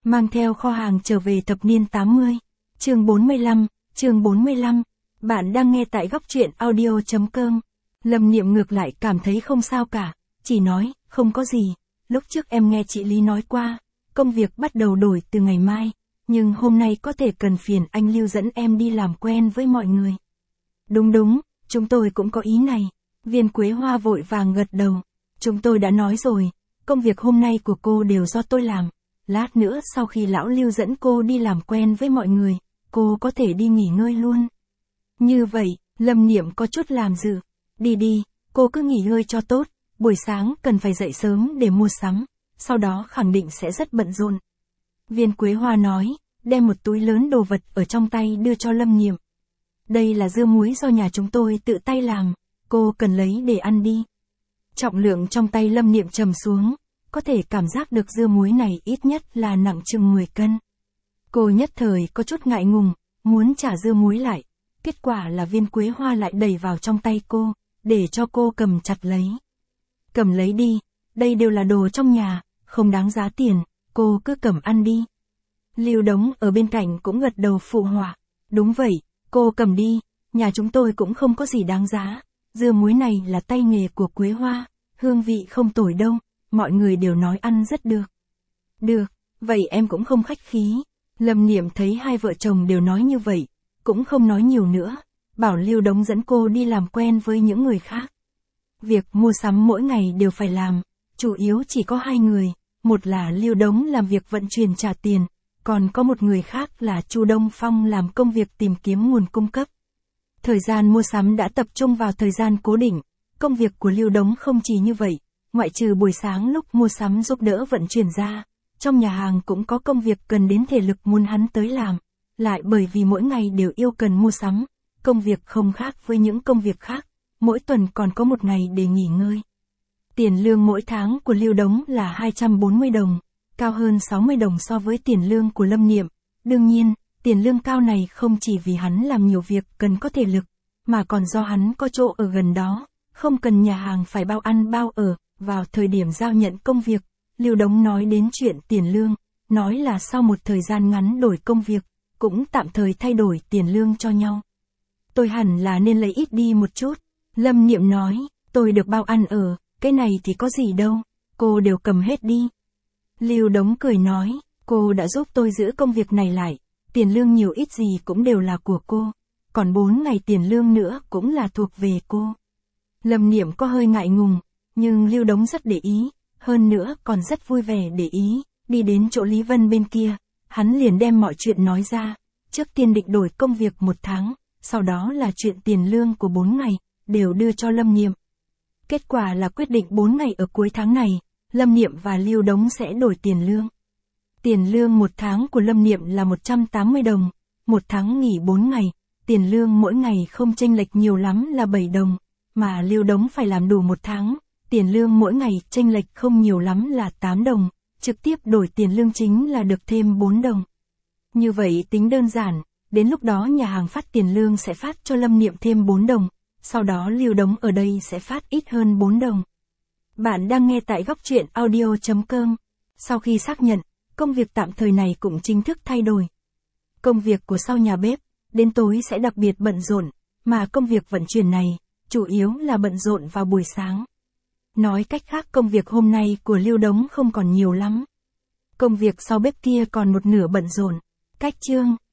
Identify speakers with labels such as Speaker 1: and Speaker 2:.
Speaker 1: Mang theo kho hàng trở về thập niên 80. Chương 45. Bạn đang nghe tại góc truyện audio.com. Lâm Niệm ngược lại cảm thấy không sao cả, chỉ nói, không có gì. Lúc trước em nghe chị Lý nói qua, công việc bắt đầu đổi từ ngày mai, nhưng hôm nay có thể cần phiền anh Lưu dẫn em đi làm quen với mọi người. Đúng, chúng tôi cũng có ý này. Viên Quế Hoa vội vàng gật đầu. Chúng tôi đã nói rồi, công việc hôm nay của cô đều do tôi làm. Lát nữa sau khi lão Lưu dẫn cô đi làm quen với mọi người, cô có thể đi nghỉ ngơi luôn. Như vậy, Lâm Niệm có chút làm dự. Đi, cô cứ nghỉ ngơi cho tốt, buổi sáng cần phải dậy sớm để mua sắm, sau đó khẳng định sẽ rất bận rộn. Viên Quế Hoa nói, đem một túi lớn đồ vật ở trong tay đưa cho Lâm Niệm. Đây là dưa muối do nhà chúng tôi tự tay làm, cô cần lấy để ăn đi. Trọng lượng trong tay Lâm Niệm trầm xuống, có thể cảm giác được dưa muối này ít nhất là nặng chừng 10 cân. Cô nhất thời có chút ngại ngùng, muốn trả dưa muối lại. Kết quả là Viên Quế Hoa lại đẩy vào trong tay cô, để cho cô cầm chặt lấy. Cầm lấy đi, đây đều là đồ trong nhà, không đáng giá tiền, cô cứ cầm ăn đi. Lưu Đống ở bên cạnh cũng gật đầu phụ họa. Đúng vậy, cô cầm đi, nhà chúng tôi cũng không có gì đáng giá. Dưa muối này là tay nghề của Quế Hoa, hương vị không tồi đâu, mọi người đều nói ăn rất được. Được, vậy em cũng không khách khí. Lâm Niệm thấy hai vợ chồng đều nói như vậy, cũng không nói nhiều nữa, bảo Lưu Đống dẫn cô đi làm quen với những người khác. Việc mua sắm mỗi ngày đều phải làm, chủ yếu chỉ có hai người, một là Lưu Đống làm việc vận chuyển trả tiền, còn có một người khác là Chu Đông Phong làm công việc tìm kiếm nguồn cung cấp. Thời gian mua sắm đã tập trung vào thời gian cố định, công việc của Lưu Đống không chỉ như vậy, ngoại trừ buổi sáng lúc mua sắm giúp đỡ vận chuyển ra, trong nhà hàng cũng có công việc cần đến thể lực muốn hắn tới làm, lại bởi vì mỗi ngày đều yêu cần mua sắm, công việc không khác với những công việc khác, mỗi tuần còn có một ngày để nghỉ ngơi. Tiền lương mỗi tháng của Lưu Đống là 240 đồng, cao hơn 60 đồng so với tiền lương của Lâm Niệm. Đương nhiên, tiền lương cao này không chỉ vì hắn làm nhiều việc cần có thể lực, mà còn do hắn có chỗ ở gần đó, không cần nhà hàng phải bao ăn bao ở. Vào thời điểm giao nhận công việc, Lưu Đống nói đến chuyện tiền lương, nói là sau một thời gian ngắn đổi công việc, cũng tạm thời thay đổi tiền lương cho nhau. Tôi hẳn là nên lấy ít đi một chút. Lâm Niệm nói, tôi được bao ăn ở, cái này thì có gì đâu, cô đều cầm hết đi. Lưu Đống cười nói, cô đã giúp tôi giữ công việc này lại, tiền lương nhiều ít gì cũng đều là của cô, còn 4 ngày tiền lương nữa cũng là thuộc về cô. Lâm Niệm có hơi ngại ngùng, nhưng Lưu Đống rất để ý, hơn nữa còn rất vui vẻ để ý, đi đến chỗ Lý Vân bên kia, hắn liền đem mọi chuyện nói ra, trước tiên định đổi công việc 1 tháng, sau đó là chuyện tiền lương của 4 ngày, đều đưa cho Lâm Niệm. Kết quả là quyết định 4 ngày ở cuối tháng này, Lâm Niệm và Lưu Đống sẽ đổi tiền lương. Tiền lương 1 tháng của Lâm Niệm là 180 đồng, 1 tháng nghỉ 4 ngày, tiền lương mỗi ngày không chênh lệch nhiều lắm là 7 đồng, mà Lưu Đống phải làm đủ 1 tháng, tiền lương mỗi ngày chênh lệch không nhiều lắm là 8 đồng, trực tiếp đổi tiền lương chính là được thêm 4 đồng. Như vậy tính đơn giản, đến lúc đó nhà hàng phát tiền lương sẽ phát cho Lâm Niệm thêm 4 đồng, sau đó Lưu Đống ở đây sẽ phát ít hơn 4 đồng. Bạn đang nghe tại góc truyện audio.com. Sau khi xác nhận, công việc tạm thời này cũng chính thức thay đổi. Công việc của sau nhà bếp, đến tối sẽ đặc biệt bận rộn, mà công việc vận chuyển này, chủ yếu là bận rộn vào buổi sáng. Nói cách khác công việc hôm nay của Lưu Đống không còn nhiều lắm. Công việc sau bếp kia còn một nửa bận rộn. Cách chương